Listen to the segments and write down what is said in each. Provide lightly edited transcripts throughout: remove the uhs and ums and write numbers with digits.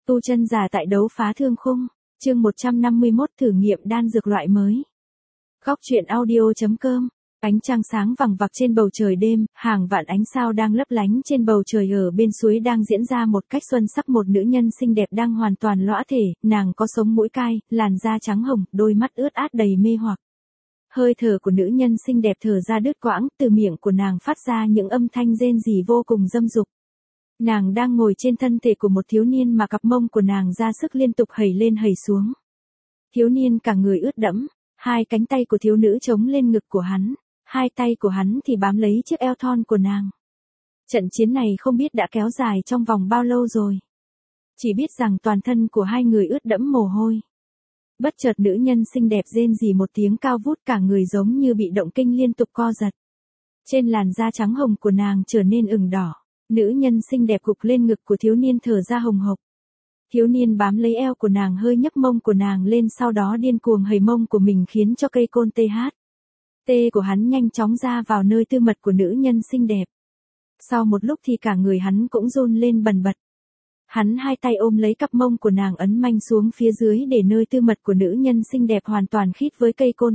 Tu chân giả tại đấu phá thương khung, chương 151 thử nghiệm đan dược loại mới. Góc truyện audio.com. Ánh trăng sáng vằng vặc trên bầu trời đêm, hàng vạn ánh sao đang lấp lánh trên bầu trời. Ở bên suối đang diễn ra một cách xuân sắc, một nữ nhân xinh đẹp đang hoàn toàn lõa thể, nàng có sống mũi cai, làn da trắng hồng, đôi mắt ướt át đầy mê hoặc. Hơi thở của nữ nhân xinh đẹp thở ra đứt quãng, từ miệng của nàng phát ra những âm thanh rên rỉ vô cùng dâm dục. Nàng đang ngồi trên thân thể của một thiếu niên mà cặp mông của nàng ra sức liên tục hẩy lên hẩy xuống. Thiếu niên cả người ướt đẫm, hai cánh tay của thiếu nữ chống lên ngực của hắn, hai tay của hắn thì bám lấy chiếc eo thon của nàng. Trận chiến này không biết đã kéo dài trong vòng bao lâu rồi. Chỉ biết rằng toàn thân của hai người ướt đẫm mồ hôi. Bất chợt nữ nhân xinh đẹp rên rỉ một tiếng cao vút, cả người giống như bị động kinh liên tục co giật. Trên làn da trắng hồng của nàng trở nên ửng đỏ. Nữ nhân xinh đẹp gục lên ngực của thiếu niên thở ra hồng hộc. Thiếu niên bám lấy eo của nàng hơi nhấc mông của nàng lên, sau đó điên cuồng hầy mông của mình khiến cho cây côn tê của hắn nhanh chóng ra vào nơi tư mật của nữ nhân xinh đẹp. Sau một lúc thì cả người hắn cũng run lên bần bật. Hắn hai tay ôm lấy cặp mông của nàng ấn manh xuống phía dưới để nơi tư mật của nữ nhân xinh đẹp hoàn toàn khít với cây côn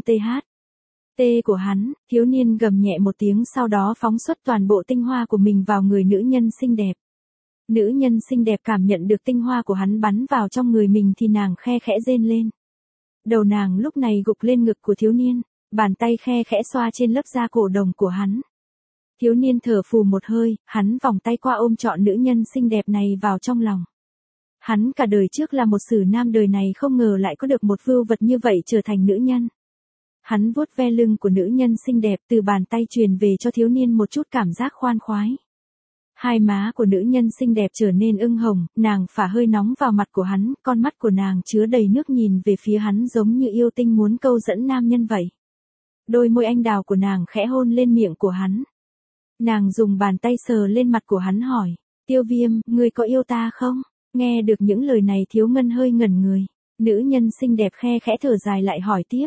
tê của hắn. Thiếu niên gầm nhẹ một tiếng, sau đó phóng xuất toàn bộ tinh hoa của mình vào người nữ nhân xinh đẹp. Nữ nhân xinh đẹp cảm nhận được tinh hoa của hắn bắn vào trong người mình thì nàng khe khẽ rên lên. Đầu nàng lúc này gục lên ngực của thiếu niên, bàn tay khe khẽ xoa trên lớp da cổ đồng của hắn. Thiếu niên thở phù một hơi, hắn vòng tay qua ôm trọn nữ nhân xinh đẹp này vào trong lòng. Hắn cả đời trước là một sử nam, đời này không ngờ lại có được một vưu vật như vậy trở thành nữ nhân. Hắn vuốt ve lưng của nữ nhân xinh đẹp, từ bàn tay truyền về cho thiếu niên một chút cảm giác khoan khoái. Hai má của nữ nhân xinh đẹp trở nên ửng hồng, nàng phả hơi nóng vào mặt của hắn, con mắt của nàng chứa đầy nước nhìn về phía hắn giống như yêu tinh muốn câu dẫn nam nhân vậy. Đôi môi anh đào của nàng khẽ hôn lên miệng của hắn. Nàng dùng bàn tay sờ lên mặt của hắn hỏi, Tiêu Viêm, ngươi có yêu ta không? Nghe được những lời này Thiếu Ngân hơi ngẩn người. Nữ nhân xinh đẹp khe khẽ thở dài lại hỏi tiếp,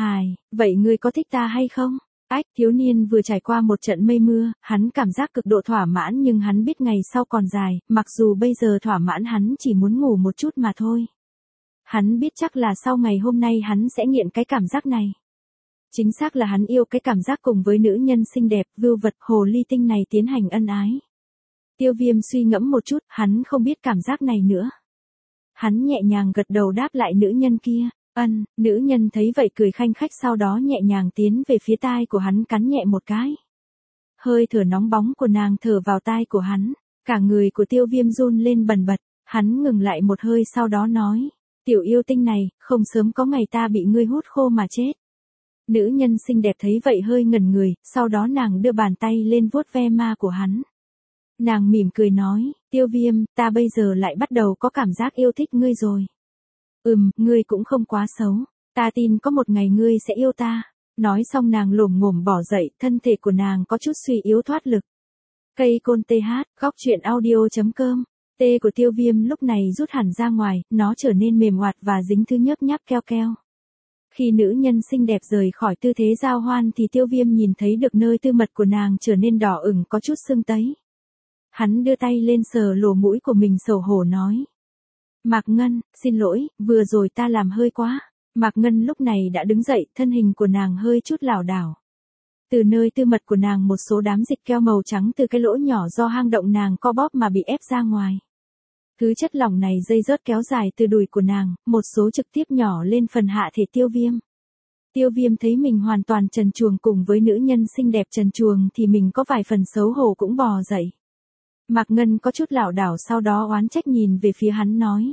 vậy ngươi có thích ta hay không? Thiếu niên vừa trải qua một trận mây mưa, hắn cảm giác cực độ thỏa mãn, nhưng hắn biết ngày sau còn dài, mặc dù bây giờ thỏa mãn hắn chỉ muốn ngủ một chút mà thôi. Hắn biết chắc là sau ngày hôm nay hắn sẽ nghiện cái cảm giác này. Chính xác là hắn yêu cái cảm giác cùng với nữ nhân xinh đẹp, vưu vật, hồ ly tinh này tiến hành ân ái. Tiêu Viêm suy ngẫm một chút, hắn không biết cảm giác này nữa. Hắn nhẹ nhàng gật đầu đáp lại nữ nhân kia. Nữ nhân thấy vậy cười khanh khách, sau đó nhẹ nhàng tiến về phía tai của hắn cắn nhẹ một cái. Hơi thở nóng bóng của nàng thở vào tai của hắn, cả người của Tiêu Viêm run lên bần bật, hắn ngừng lại một hơi sau đó nói, tiểu yêu tinh này, không sớm có ngày ta bị ngươi hút khô mà chết. Nữ nhân xinh đẹp thấy vậy hơi ngẩn người, sau đó nàng đưa bàn tay lên vuốt ve ma của hắn. Nàng mỉm cười nói, Tiêu Viêm, ta bây giờ lại bắt đầu có cảm giác yêu thích ngươi rồi. Ngươi cũng không quá xấu. Ta tin có một ngày ngươi sẽ yêu ta. Nói xong nàng lồm ngồm bỏ dậy, thân thể của nàng có chút suy yếu thoát lực. Cây côn góc truyện audio.com. Tê của Tiêu Viêm lúc này rút hẳn ra ngoài, nó trở nên mềm oạt và dính thứ nhớp nháp keo keo. Khi nữ nhân xinh đẹp rời khỏi tư thế giao hoan thì Tiêu Viêm nhìn thấy được nơi tư mật của nàng trở nên đỏ ửng, có chút sưng tấy. Hắn đưa tay lên sờ lỗ mũi của mình, xấu hổ nói. Mạc Ngân, xin lỗi, vừa rồi ta làm hơi quá. Mạc Ngân lúc này đã đứng dậy, thân hình của nàng hơi chút lảo đảo. Từ nơi tư mật của nàng một số đám dịch keo màu trắng từ cái lỗ nhỏ do hang động nàng co bóp mà bị ép ra ngoài. Thứ chất lỏng này dây rớt kéo dài từ đùi của nàng, một số trực tiếp nhỏ lên phần hạ thể Tiêu Viêm. Tiêu Viêm thấy mình hoàn toàn trần truồng cùng với nữ nhân xinh đẹp trần truồng thì mình có vài phần xấu hổ cũng bò dậy. Mạc Ngân có chút lảo đảo, sau đó oán trách nhìn về phía hắn nói.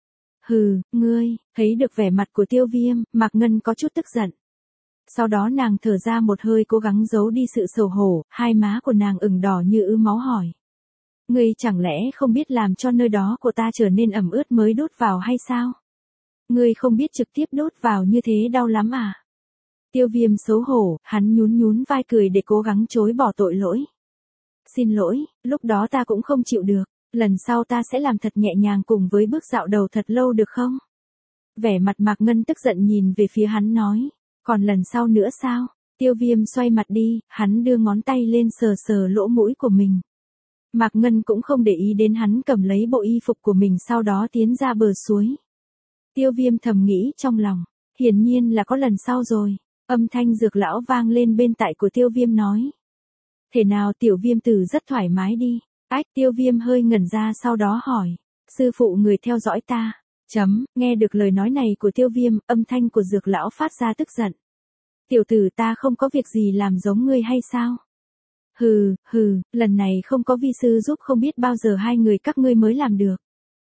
Ngươi, thấy được vẻ mặt của Tiêu Viêm, Mạc Ngân có chút tức giận. Sau đó nàng thở ra một hơi cố gắng giấu đi sự xấu hổ, hai má của nàng ửng đỏ như máu hỏi. Ngươi chẳng lẽ không biết làm cho nơi đó của ta trở nên ẩm ướt mới đút vào hay sao? Ngươi không biết trực tiếp đút vào như thế đau lắm à? Tiêu Viêm xấu hổ, hắn nhún vai cười để cố gắng chối bỏ tội lỗi. Xin lỗi, lúc đó ta cũng không chịu được, lần sau ta sẽ làm thật nhẹ nhàng cùng với bước dạo đầu thật lâu được không? Vẻ mặt Mạc Ngân tức giận nhìn về phía hắn nói, còn lần sau nữa sao? Tiêu Viêm xoay mặt đi, hắn đưa ngón tay lên sờ sờ lỗ mũi của mình. Mạc Ngân cũng không để ý đến hắn cầm lấy bộ y phục của mình sau đó tiến ra bờ suối. Tiêu Viêm thầm nghĩ trong lòng, hiển nhiên là có lần sau rồi. Âm thanh Dược lão vang lên bên tai của Tiêu Viêm nói. Thế nào Tiểu Viêm tử rất thoải mái đi. Ách, Tiêu Viêm hơi ngẩn ra sau đó hỏi. Sư phụ người theo dõi ta. Nghe được lời nói này của Tiêu Viêm, âm thanh của Dược lão phát ra tức giận. Tiểu tử ta không có việc gì làm giống ngươi hay sao? Hừ, lần này không có vi sư giúp không biết bao giờ hai người các ngươi mới làm được.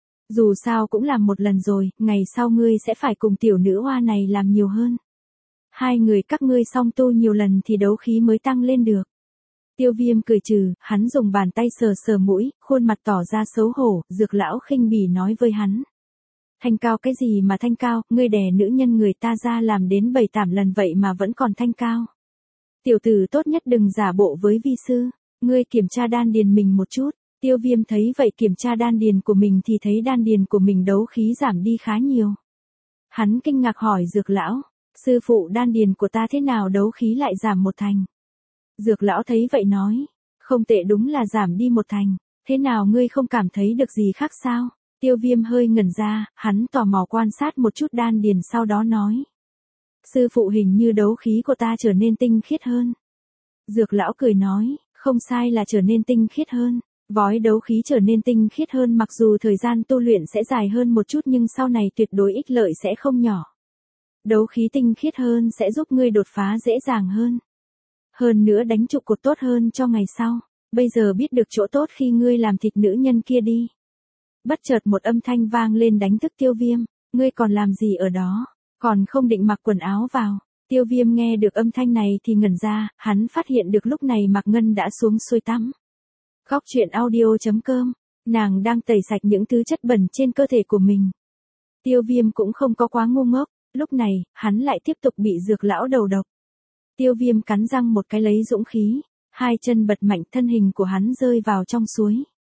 Dù sao cũng làm một lần rồi, ngày sau ngươi sẽ phải cùng tiểu nữ hoa này làm nhiều hơn. Hai người các ngươi song tu nhiều lần thì đấu khí mới tăng lên được. Tiêu Viêm cười trừ, hắn dùng bàn tay sờ sờ mũi, khuôn mặt tỏ ra xấu hổ, Dược lão khinh bỉ nói với hắn. Thanh cao cái gì mà thanh cao, ngươi đè nữ nhân người ta ra làm đến 7-8 lần vậy mà vẫn còn thanh cao. Tiểu tử tốt nhất đừng giả bộ với vi sư, ngươi kiểm tra đan điền mình một chút. Tiêu Viêm thấy vậy kiểm tra đan điền của mình thì thấy đan điền của mình đấu khí giảm đi khá nhiều. Hắn kinh ngạc hỏi Dược lão, sư phụ đan điền của ta thế nào đấu khí lại giảm 1 thành. Dược lão thấy vậy nói, không tệ đúng là giảm đi 1 thành, thế nào ngươi không cảm thấy được gì khác sao? Tiêu Viêm hơi ngẩn ra, hắn tò mò quan sát một chút đan điền sau đó nói. Sư phụ hình như đấu khí của ta trở nên tinh khiết hơn. Dược lão cười nói, không sai là trở nên tinh khiết hơn. Vói đấu khí trở nên tinh khiết hơn mặc dù thời gian tu luyện sẽ dài hơn một chút nhưng sau này tuyệt đối ích lợi sẽ không nhỏ. Đấu khí tinh khiết hơn sẽ giúp ngươi đột phá dễ dàng hơn. Hơn nữa đánh trụ cột tốt hơn cho ngày sau. Bây giờ biết được chỗ tốt khi ngươi làm thịt nữ nhân kia đi. Bất chợt một âm thanh vang lên đánh thức Tiêu Viêm. Ngươi còn làm gì ở đó? Còn không định mặc quần áo vào. Tiêu Viêm nghe được âm thanh này thì ngẩn ra, hắn phát hiện được lúc này Mạc Ngân đã xuống xuôi tắm. Góc truyện audio.com, nàng đang tẩy sạch những thứ chất bẩn trên cơ thể của mình. Tiêu Viêm cũng không có quá ngu ngốc, lúc này, hắn lại tiếp tục bị Dược lão đầu độc. Tiêu Viêm cắn răng một cái lấy dũng khí, hai chân bật mạnh thân hình của hắn rơi vào trong suối.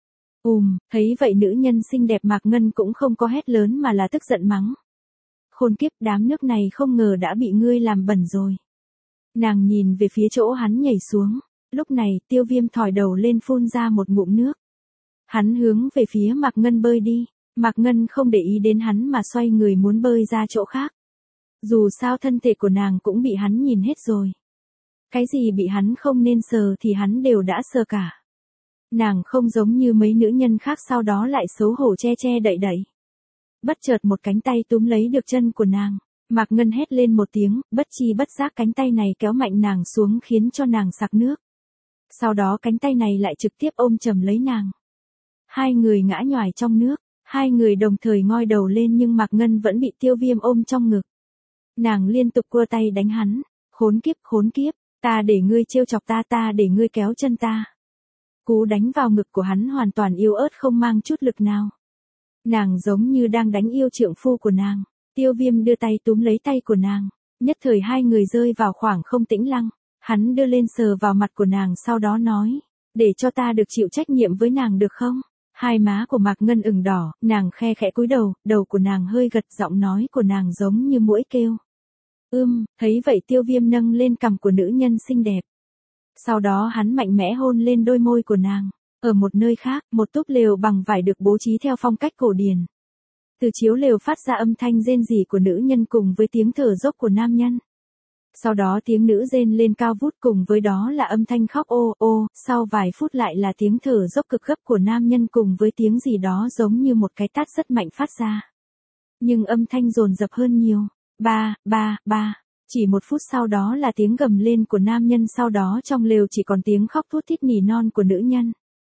Thấy vậy nữ nhân xinh đẹp Mạc Ngân cũng không có hét lớn mà là tức giận mắng. Khôn kiếp, đám nước này không ngờ đã bị ngươi làm bẩn rồi. Nàng nhìn về phía chỗ hắn nhảy xuống. Lúc này, Tiêu Viêm thỏi đầu lên phun ra một ngụm nước. Hắn hướng về phía Mạc Ngân bơi đi. Mạc Ngân không để ý đến hắn mà xoay người muốn bơi ra chỗ khác. Dù sao thân thể của nàng cũng bị hắn nhìn hết rồi. Cái gì bị hắn không nên sờ thì hắn đều đã sờ cả. Nàng không giống như mấy nữ nhân khác sau đó lại xấu hổ che che đậy đậy. Bất chợt một cánh tay túm lấy được chân của nàng. Mạc Ngân hét lên một tiếng, bất chi bất giác cánh tay này kéo mạnh nàng xuống khiến cho nàng sặc nước. Sau đó cánh tay này lại trực tiếp ôm chầm lấy nàng. Hai người ngã nhoài trong nước, hai người đồng thời ngoi đầu lên nhưng Mạc Ngân vẫn bị Tiêu Viêm ôm trong ngực. Nàng liên tục cua tay đánh hắn, khốn kiếp, ta để ngươi trêu chọc ta để ngươi kéo chân ta. Cú đánh vào ngực của hắn hoàn toàn yếu ớt không mang chút lực nào. Nàng giống như đang đánh yêu trượng phu của nàng. Tiêu Viêm đưa tay túm lấy tay của nàng, nhất thời hai người rơi vào khoảng không tĩnh lặng. Hắn đưa lên sờ vào mặt của nàng sau đó nói, để cho ta được chịu trách nhiệm với nàng được không? Hai má của Mạc Ngân ửng đỏ, nàng khe khẽ cúi đầu, đầu của nàng hơi gật, giọng nói của nàng giống như muỗi kêu. Thấy vậy Tiêu Viêm nâng lên cằm của nữ nhân xinh đẹp. Sau đó hắn mạnh mẽ hôn lên đôi môi của nàng. Ở một nơi khác, một túp lều bằng vải được bố trí theo phong cách cổ điển. Từ chiếu lều phát ra âm thanh rên rỉ của nữ nhân cùng với tiếng thở dốc của nam nhân. Sau đó tiếng nữ rên lên cao vút cùng với đó là âm thanh khóc ô ô, sau vài phút lại là tiếng thở dốc cực gấp của nam nhân cùng với tiếng gì đó giống như một cái tát rất mạnh phát ra. Nhưng âm thanh dồn dập hơn nhiều. Ba. Chỉ một phút sau đó là tiếng gầm lên của nam nhân, sau đó trong lều chỉ còn tiếng khóc thút thít nỉ non của nữ nhân.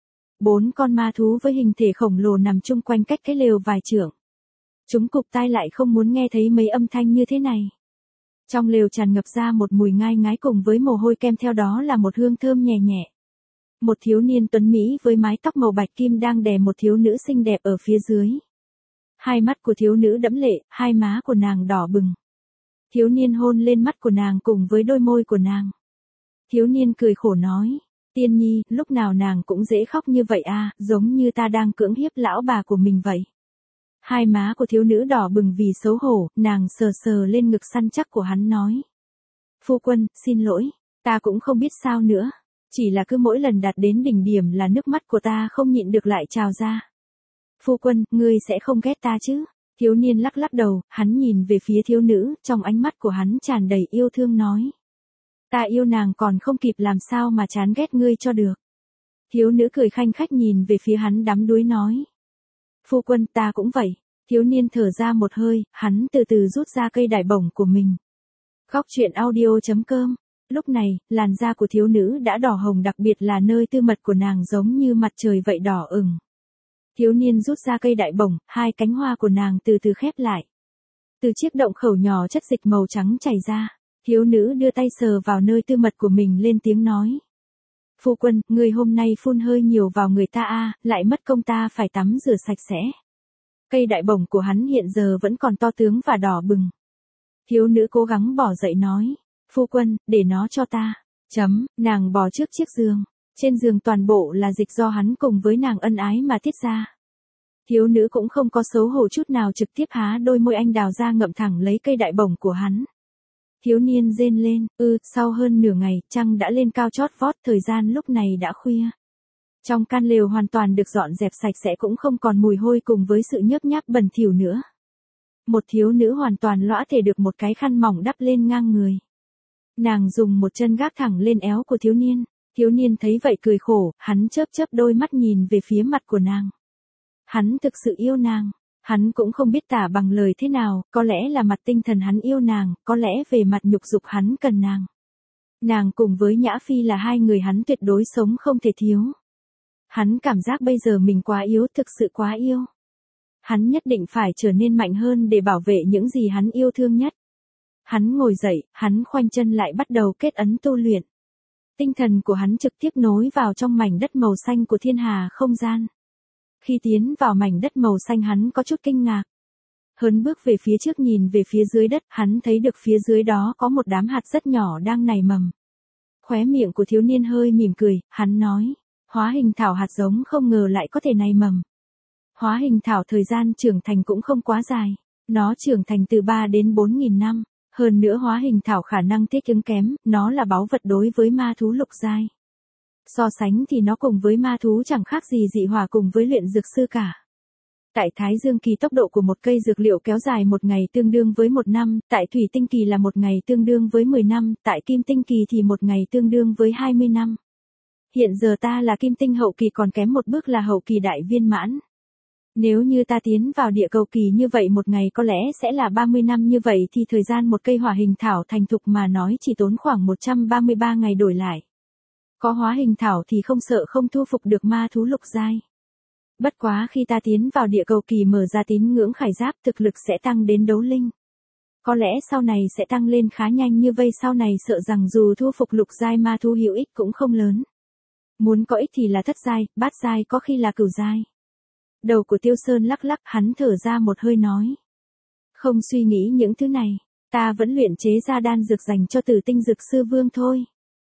4 con ma thú với hình thể khổng lồ nằm chung quanh cách cái lều vài trượng. Chúng cụp tai lại không muốn nghe thấy mấy âm thanh như thế này. Trong lều tràn ngập ra một mùi ngai ngái cùng với mồ hôi kèm theo đó là một hương thơm nhẹ nhẹ. Một thiếu niên tuấn mỹ với mái tóc màu bạch kim đang đè một thiếu nữ xinh đẹp ở phía dưới. Hai mắt của thiếu nữ đẫm lệ, hai má của nàng đỏ bừng. Thiếu niên hôn lên mắt của nàng cùng với đôi môi của nàng. Thiếu niên cười khổ nói, Tiên Nhi, lúc nào nàng cũng dễ khóc như vậy à, giống như ta đang cưỡng hiếp lão bà của mình vậy. Hai má của thiếu nữ đỏ bừng vì xấu hổ, nàng sờ sờ lên ngực săn chắc của hắn nói. Phu quân, xin lỗi, ta cũng không biết sao nữa. Chỉ là cứ mỗi lần đạt đến đỉnh điểm là nước mắt của ta không nhịn được lại trào ra. Phu quân, ngươi sẽ không ghét ta chứ? Thiếu niên lắc lắc đầu, hắn nhìn về phía thiếu nữ, trong ánh mắt của hắn tràn đầy yêu thương nói. Ta yêu nàng còn không kịp làm sao mà chán ghét ngươi cho được. Thiếu nữ cười khanh khách nhìn về phía hắn đắm đuối nói. Phu quân, ta cũng vậy. Thiếu niên thở ra một hơi, hắn từ từ rút ra cây đài bổng của mình. Góc truyện audio.com. Lúc này, làn da của thiếu nữ đã đỏ hồng, đặc biệt là nơi tư mật của nàng giống như mặt trời vậy đỏ ửng. Thiếu niên rút ra cây đại bổng, hai cánh hoa của nàng từ từ khép lại. Từ chiếc động khẩu nhỏ chất dịch màu trắng chảy ra. Thiếu nữ đưa tay sờ vào nơi tư mật của mình lên tiếng nói. Phu quân, người hôm nay phun hơi nhiều vào người ta lại mất công ta phải tắm rửa sạch sẽ. Cây đại bổng của hắn hiện giờ vẫn còn to tướng và đỏ bừng. Thiếu nữ cố gắng bỏ dậy nói. Phu quân, để nó cho ta. Nàng bò trước chiếc giường. Trên giường toàn bộ là dịch do hắn cùng với nàng ân ái mà tiết ra. Thiếu nữ cũng không có xấu hổ chút nào, trực tiếp há đôi môi anh đào ra ngậm thẳng lấy cây đại bổng của hắn. Thiếu niên rên lên, sau hơn nửa ngày, trăng đã lên cao chót vót, thời gian lúc này đã khuya. Trong căn lều hoàn toàn được dọn dẹp sạch sẽ, cũng không còn mùi hôi cùng với sự nhớp nháp bẩn thỉu nữa. Một thiếu nữ hoàn toàn lõa thể được một cái khăn mỏng đắp lên ngang người. Nàng dùng một chân gác thẳng lên éo của thiếu niên. Thiếu niên thấy vậy cười khổ, hắn chớp chớp đôi mắt nhìn về phía mặt của nàng. Hắn thực sự yêu nàng. Hắn cũng không biết tả bằng lời thế nào, có lẽ là mặt tinh thần hắn yêu nàng, có lẽ về mặt nhục dục hắn cần nàng. Nàng cùng với Nhã Phi là hai người hắn tuyệt đối sống không thể thiếu. Hắn cảm giác bây giờ mình quá yếu, thực sự quá yêu. Hắn nhất định phải trở nên mạnh hơn để bảo vệ những gì hắn yêu thương nhất. Hắn ngồi dậy, hắn khoanh chân lại bắt đầu kết ấn tu luyện. Tinh thần của hắn trực tiếp nối vào trong mảnh đất màu xanh của thiên hà không gian. Khi tiến vào mảnh đất màu xanh hắn có chút kinh ngạc. Hớn bước về phía trước nhìn về phía dưới đất, hắn thấy được phía dưới đó có một đám hạt rất nhỏ đang nảy mầm. Khóe miệng của thiếu niên hơi mỉm cười, hắn nói, hóa hình thảo hạt giống không ngờ lại có thể nảy mầm. Hóa hình thảo thời gian trưởng thành cũng không quá dài, nó trưởng thành từ 3 đến 4.000 năm. Hơn nữa hóa hình thảo khả năng thích ứng kém, nó là báu vật đối với ma thú lục giai. So sánh thì nó cùng với ma thú chẳng khác gì dị hỏa cùng với luyện dược sư cả. Tại Thái Dương kỳ tốc độ của một cây dược liệu kéo dài một ngày tương đương với 1 năm, tại Thủy Tinh kỳ là một ngày tương đương với 10 năm, tại Kim Tinh kỳ thì một ngày tương đương với 20 năm. Hiện giờ ta là Kim Tinh hậu kỳ, còn kém một bước là hậu kỳ đại viên mãn. Nếu như ta tiến vào địa cầu kỳ như vậy một ngày có lẽ sẽ là 30 năm, như vậy thì thời gian một cây hỏa hình thảo thành thục mà nói chỉ tốn khoảng 133 ngày đổi lại. Có hóa hình thảo thì không sợ không thu phục được ma thú lục giai. Bất quá khi ta tiến vào địa cầu kỳ mở ra tín ngưỡng khải giáp, thực lực sẽ tăng đến đấu linh. Có lẽ sau này sẽ tăng lên khá nhanh, như vậy sau này sợ rằng dù thu phục lục giai ma thú hữu ích cũng không lớn. Muốn có ích thì là thất giai, bát giai, có khi là cửu giai. Đầu của Tiêu Sơn lắc lắc, hắn thở ra một hơi nói. Không suy nghĩ những thứ này, ta vẫn luyện chế ra đan dược dành cho Tử Tinh Dược Sư Vương thôi.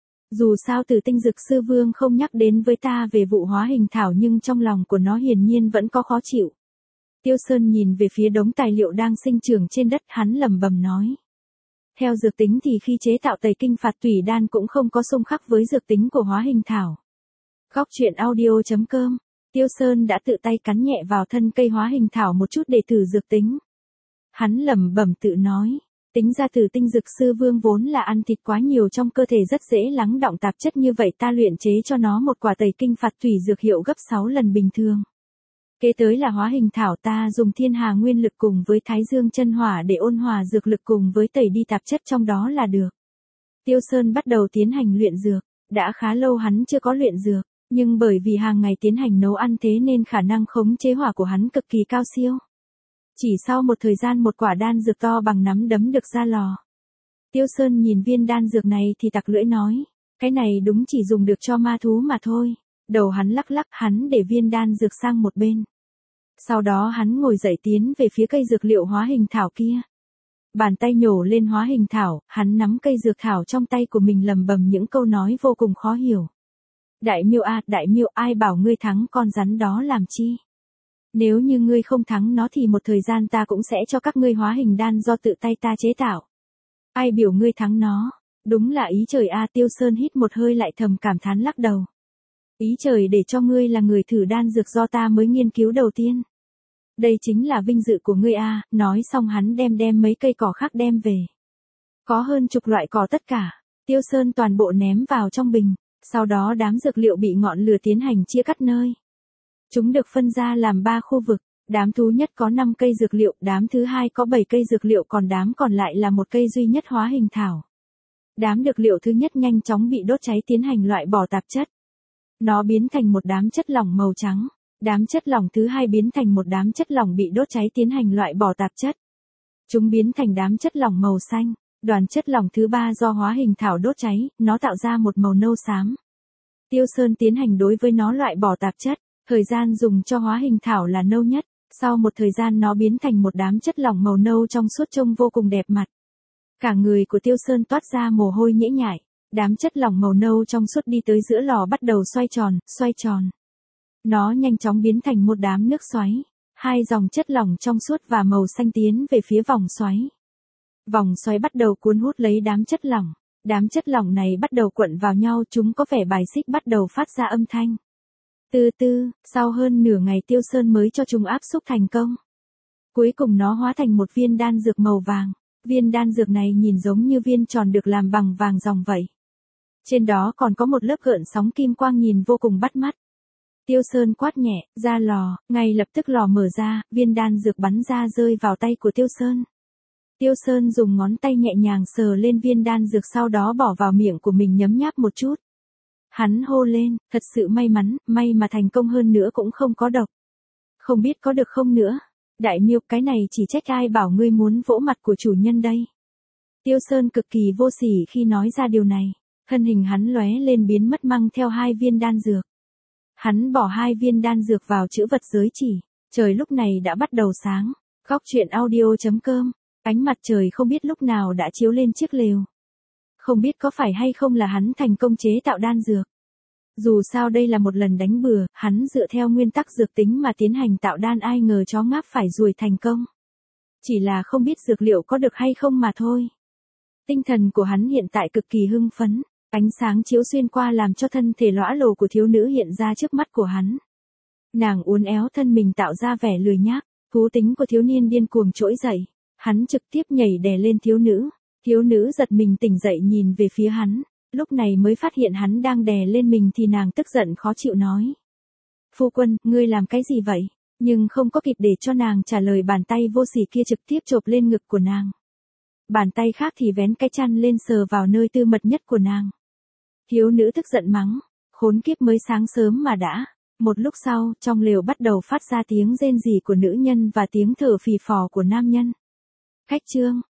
Dù sao Tử Tinh Dược Sư Vương không nhắc đến với ta về vụ hóa hình thảo, nhưng trong lòng của nó hiển nhiên vẫn có khó chịu. Tiêu Sơn nhìn về phía đống tài liệu đang sinh trưởng trên đất, hắn lẩm bẩm nói. Theo dược tính thì khi chế tạo Tẩy Kinh Phạt Tủy đan cũng không có xung khắc với dược tính của hóa hình thảo. Góc truyện audio.com. Tiêu Sơn đã tự tay cắn nhẹ vào thân cây hóa hình thảo một chút để thử dược tính. Hắn lẩm bẩm tự nói, tính ra Tử Tinh Dược Sư Vương vốn là ăn thịt quá nhiều, trong cơ thể rất dễ lắng đọng tạp chất, như vậy ta luyện chế cho nó một quả Tẩy Kinh Phạt Thủy dược hiệu gấp 6 lần bình thường. Kế tới là hóa hình thảo, ta dùng thiên hà nguyên lực cùng với Thái Dương chân hỏa để ôn hòa dược lực cùng với tẩy đi tạp chất trong đó là được. Tiêu Sơn bắt đầu tiến hành luyện dược, đã khá lâu hắn chưa có luyện dược. Nhưng bởi vì hàng ngày tiến hành nấu ăn thế nên khả năng khống chế hỏa của hắn cực kỳ cao siêu. Chỉ sau một thời gian, một quả đan dược to bằng nắm đấm được ra lò. Tiêu Sơn nhìn viên đan dược này thì tặc lưỡi nói, cái này đúng chỉ dùng được cho ma thú mà thôi. Đầu hắn lắc lắc, hắn để viên đan dược sang một bên. Sau đó hắn ngồi dậy tiến về phía cây dược liệu hóa hình thảo kia. Bàn tay nhổ lên hóa hình thảo, hắn nắm cây dược thảo trong tay của mình lẩm bẩm những câu nói vô cùng khó hiểu. Đại miêu à, đại miêu, ai bảo ngươi thắng con rắn đó làm chi? Nếu như ngươi không thắng nó thì một thời gian ta cũng sẽ cho các ngươi hóa hình đan do tự tay ta chế tạo. Ai biểu ngươi thắng nó? Đúng là ý trời a, Tiêu Sơn hít một hơi lại thầm cảm thán lắc đầu. Ý trời để cho ngươi là người thử đan dược do ta mới nghiên cứu đầu tiên. Đây chính là vinh dự của ngươi a, nói xong hắn đem mấy cây cỏ khác đem về. Có hơn chục loại cỏ tất cả, Tiêu Sơn toàn bộ ném vào trong bình, sau đó đám dược liệu bị ngọn lửa tiến hành chia cắt nơi. Chúng được phân ra làm 3 khu vực, đám thứ nhất có 5 cây dược liệu, đám thứ hai có 7 cây dược liệu, còn đám còn lại là một cây duy nhất hóa hình thảo. Đám dược liệu thứ nhất nhanh chóng bị đốt cháy tiến hành loại bỏ tạp chất. Nó biến thành một đám chất lỏng màu trắng. Đám chất lỏng thứ hai biến thành một đám chất lỏng bị đốt cháy tiến hành loại bỏ tạp chất. Chúng biến thành đám chất lỏng màu xanh. Đoàn chất lỏng thứ ba do hóa hình thảo đốt cháy, nó tạo ra một màu nâu xám. Tiêu Sơn tiến hành đối với nó loại bỏ tạp chất. Thời gian dùng cho hóa hình thảo là nâu nhất. Sau một thời gian nó biến thành một đám chất lỏng màu nâu trong suốt trông vô cùng đẹp mặt. Cả người của Tiêu Sơn toát ra mồ hôi nhễ nhại. Đám chất lỏng màu nâu trong suốt đi tới giữa lò bắt đầu xoay tròn, xoay tròn. Nó nhanh chóng biến thành một đám nước xoáy. 2 dòng chất lỏng trong suốt và màu xanh tiến về phía vòng xoáy. Vòng xoáy bắt đầu cuốn hút lấy đám chất lỏng. Đám chất lỏng này bắt đầu cuộn vào nhau, chúng có vẻ bài xích bắt đầu phát ra âm thanh. Từ từ, sau hơn nửa ngày Tiêu Sơn mới cho chúng áp xúc thành công. Cuối cùng nó hóa thành một viên đan dược màu vàng. Viên đan dược này nhìn giống như viên tròn được làm bằng vàng ròng vậy. Trên đó còn có một lớp gợn sóng kim quang nhìn vô cùng bắt mắt. Tiêu Sơn quát nhẹ, ra lò, ngay lập tức lò mở ra, viên đan dược bắn ra rơi vào tay của Tiêu Sơn. Tiêu Sơn dùng ngón tay nhẹ nhàng sờ lên viên đan dược, sau đó bỏ vào miệng của mình nhấm nháp một chút. Hắn hô lên, thật sự may mắn, may mà thành công, hơn nữa cũng không có độc. Không biết có được không nữa. Đại Miêu, cái này chỉ trách ai bảo ngươi muốn vỗ mặt của chủ nhân đây. Tiêu Sơn cực kỳ vô sỉ khi nói ra điều này. Thân hình hắn lóe lên biến mất mang theo 2 viên đan dược. Hắn bỏ 2 viên đan dược vào trữ vật giới chỉ. Trời lúc này đã bắt đầu sáng. Góc truyện audio.com. Ánh mặt trời không biết lúc nào đã chiếu lên chiếc lều. Không biết có phải hay không là hắn thành công chế tạo đan dược. Dù sao đây là một lần đánh bừa, hắn dựa theo nguyên tắc dược tính mà tiến hành tạo đan, ai ngờ chó ngáp phải ruồi thành công. Chỉ là không biết dược liệu có được hay không mà thôi. Tinh thần của hắn hiện tại cực kỳ hưng phấn. Ánh sáng chiếu xuyên qua làm cho thân thể lõa lồ của thiếu nữ hiện ra trước mắt của hắn. Nàng uốn éo thân mình tạo ra vẻ lười nhác, thú tính của thiếu niên điên cuồng trỗi dậy. Hắn trực tiếp nhảy đè lên thiếu nữ. Thiếu nữ giật mình tỉnh dậy nhìn về phía hắn. Lúc này mới phát hiện hắn đang đè lên mình thì nàng tức giận khó chịu nói. Phu quân, ngươi làm cái gì vậy? Nhưng không có kịp để cho nàng trả lời, bàn tay vô sỉ kia trực tiếp chộp lên ngực của nàng. Bàn tay khác thì vén cái chăn lên sờ vào nơi tư mật nhất của nàng. Thiếu nữ tức giận mắng, khốn kiếp, mới sáng sớm mà đã. Một lúc sau, trong lều bắt đầu phát ra tiếng rên rỉ của nữ nhân và tiếng thở phì phò của nam nhân. Khách trương,